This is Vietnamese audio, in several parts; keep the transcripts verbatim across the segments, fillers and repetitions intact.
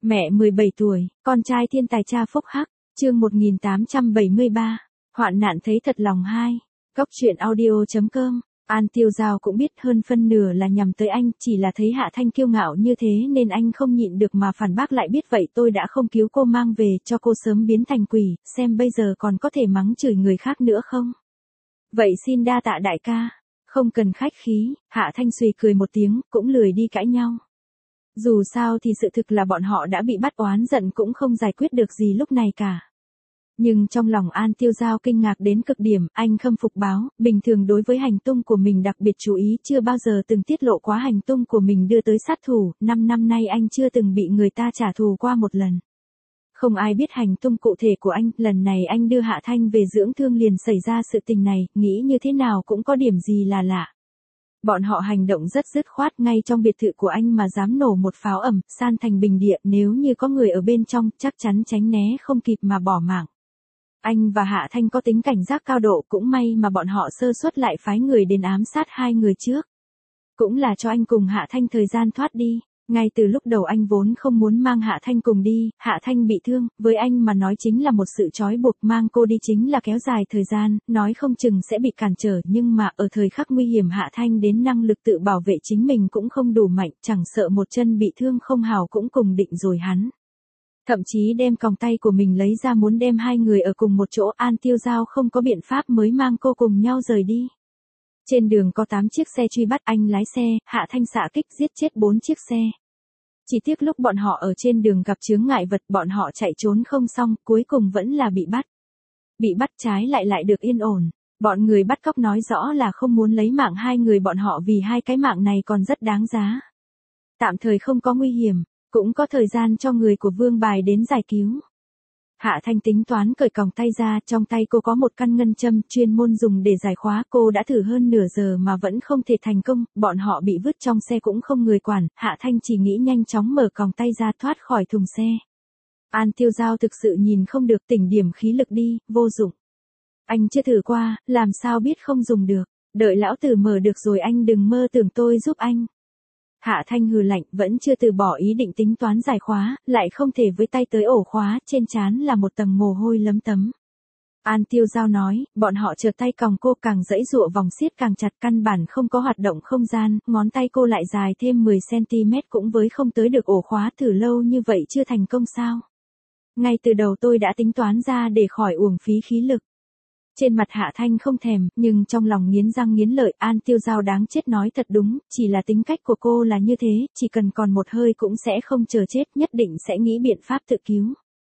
Mẹ mười bảy tuổi, con trai thiên tài cha phúc hắc, chương một nghìn tám trăm bảy mươi ba, hoạn nạn thấy thật lòng hai, góc truyện audio.com, An Tiêu Giao cũng biết hơn phân nửa là nhằm tới anh, chỉ là thấy Hạ Thanh kiêu ngạo như thế nên anh không nhịn được mà phản bác lại, biết vậy tôi đã không cứu cô mang về cho cô sớm biến thành quỷ, xem bây giờ còn có thể mắng chửi người khác nữa không? Vậy xin đa tạ đại ca, không cần khách khí, Hạ Thanh suy cười một tiếng, cũng lười đi cãi nhau. Dù sao thì sự thực là bọn họ đã bị bắt, oán giận cũng không giải quyết được gì lúc này cả. Nhưng trong lòng An Tiêu Giao kinh ngạc đến cực điểm, anh khâm phục báo, bình thường đối với hành tung của mình đặc biệt chú ý, chưa bao giờ từng tiết lộ quá hành tung của mình đưa tới sát thủ, năm năm nay anh chưa từng bị người ta trả thù qua một lần. Không ai biết hành tung cụ thể của anh, lần này anh đưa Hạ Thanh về dưỡng thương liền xảy ra sự tình này, nghĩ như thế nào cũng có điểm gì là lạ. Bọn họ hành động rất dứt khoát, ngay trong biệt thự của anh mà dám nổ một pháo ầm, san thành bình địa, nếu như có người ở bên trong, chắc chắn tránh né không kịp mà bỏ mạng. Anh và Hạ Thanh có tính cảnh giác cao độ, cũng may mà bọn họ sơ suất lại phái người đến ám sát hai người trước. Cũng là cho anh cùng Hạ Thanh thời gian thoát đi. Ngay từ lúc đầu anh vốn không muốn mang Hạ Thanh cùng đi, Hạ Thanh bị thương, với anh mà nói chính là một sự trói buộc, mang cô đi chính là kéo dài thời gian, nói không chừng sẽ bị cản trở, nhưng mà ở thời khắc nguy hiểm Hạ Thanh đến năng lực tự bảo vệ chính mình cũng không đủ mạnh, chẳng sợ một chân bị thương không hào cũng cùng định rồi hắn. Thậm chí đem còng tay của mình lấy ra muốn đem hai người ở cùng một chỗ, An Tiêu Giao không có biện pháp mới mang cô cùng nhau rời đi. Trên đường có tám chiếc xe truy bắt, anh lái xe, Hạ Thanh xạ kích giết chết bốn chiếc xe. Chỉ tiếc lúc bọn họ ở trên đường gặp chướng ngại vật, bọn họ chạy trốn không xong, cuối cùng vẫn là bị bắt. Bị bắt trái lại lại được yên ổn. Bọn người bắt cóc nói rõ là không muốn lấy mạng hai người bọn họ vì hai cái mạng này còn rất đáng giá. Tạm thời không có nguy hiểm, cũng có thời gian cho người của Vương Bài đến giải cứu. Hạ Thanh tính toán cởi còng tay ra, trong tay cô có một căn ngân châm chuyên môn dùng để giải khóa, cô đã thử hơn nửa giờ mà vẫn không thể thành công, bọn họ bị vứt trong xe cũng không người quản, Hạ Thanh chỉ nghĩ nhanh chóng mở còng tay ra thoát khỏi thùng xe. An Tiêu Giao thực sự nhìn không được, tỉnh điểm khí lực đi, vô dụng. Anh chưa thử qua, làm sao biết không dùng được, đợi lão tử mở được rồi anh đừng mơ tưởng tôi giúp anh. Hạ Thanh hừ lạnh, vẫn chưa từ bỏ ý định tính toán giải khóa, lại không thể với tay tới ổ khóa, trên trán là một tầng mồ hôi lấm tấm. An Tiêu Giao nói, bọn họ trượt tay còng cô, càng giãy giụa vòng siết càng chặt, căn bản không có hoạt động không gian, ngón tay cô lại dài thêm mười xăng ti mét cũng với không tới được ổ khóa, thử lâu như vậy chưa thành công sao? Ngay từ đầu tôi đã tính toán ra để khỏi uổng phí khí lực. Trên mặt Hạ Thanh không thèm, nhưng trong lòng nghiến răng nghiến lợi, An Tiêu Giao đáng chết nói thật đúng, chỉ là tính cách của cô là như thế, chỉ cần còn một hơi cũng sẽ không chờ chết, nhất định sẽ nghĩ biện pháp tự cứu.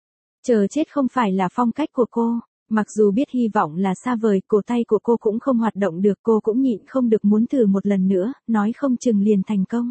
Chờ chết không phải là phong cách của cô, mặc dù biết hy vọng là xa vời, cổ tay của cô cũng không hoạt động được, cô cũng nhịn không được muốn thử một lần nữa, nói không chừng liền thành công.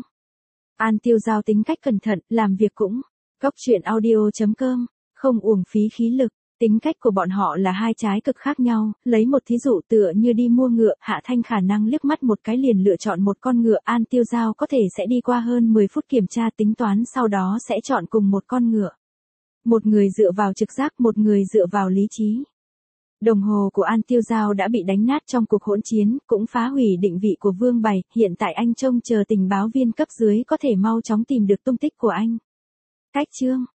An Tiêu Giao tính cách cẩn thận, làm việc cũng, góc truyện audio.com, không uổng phí khí lực. Tính cách của bọn họ là hai trái cực khác nhau, lấy một thí dụ tựa như đi mua ngựa, Hạ Thanh khả năng liếc mắt một cái liền lựa chọn một con ngựa, An Tiêu Giao có thể sẽ đi qua hơn mười phút kiểm tra tính toán sau đó sẽ chọn cùng một con ngựa. Một người dựa vào trực giác, một người dựa vào lý trí. Đồng hồ của An Tiêu Giao đã bị đánh nát trong cuộc hỗn chiến, cũng phá hủy định vị của Vương Bài, hiện tại anh trông chờ tình báo viên cấp dưới có thể mau chóng tìm được tung tích của anh. Cách chương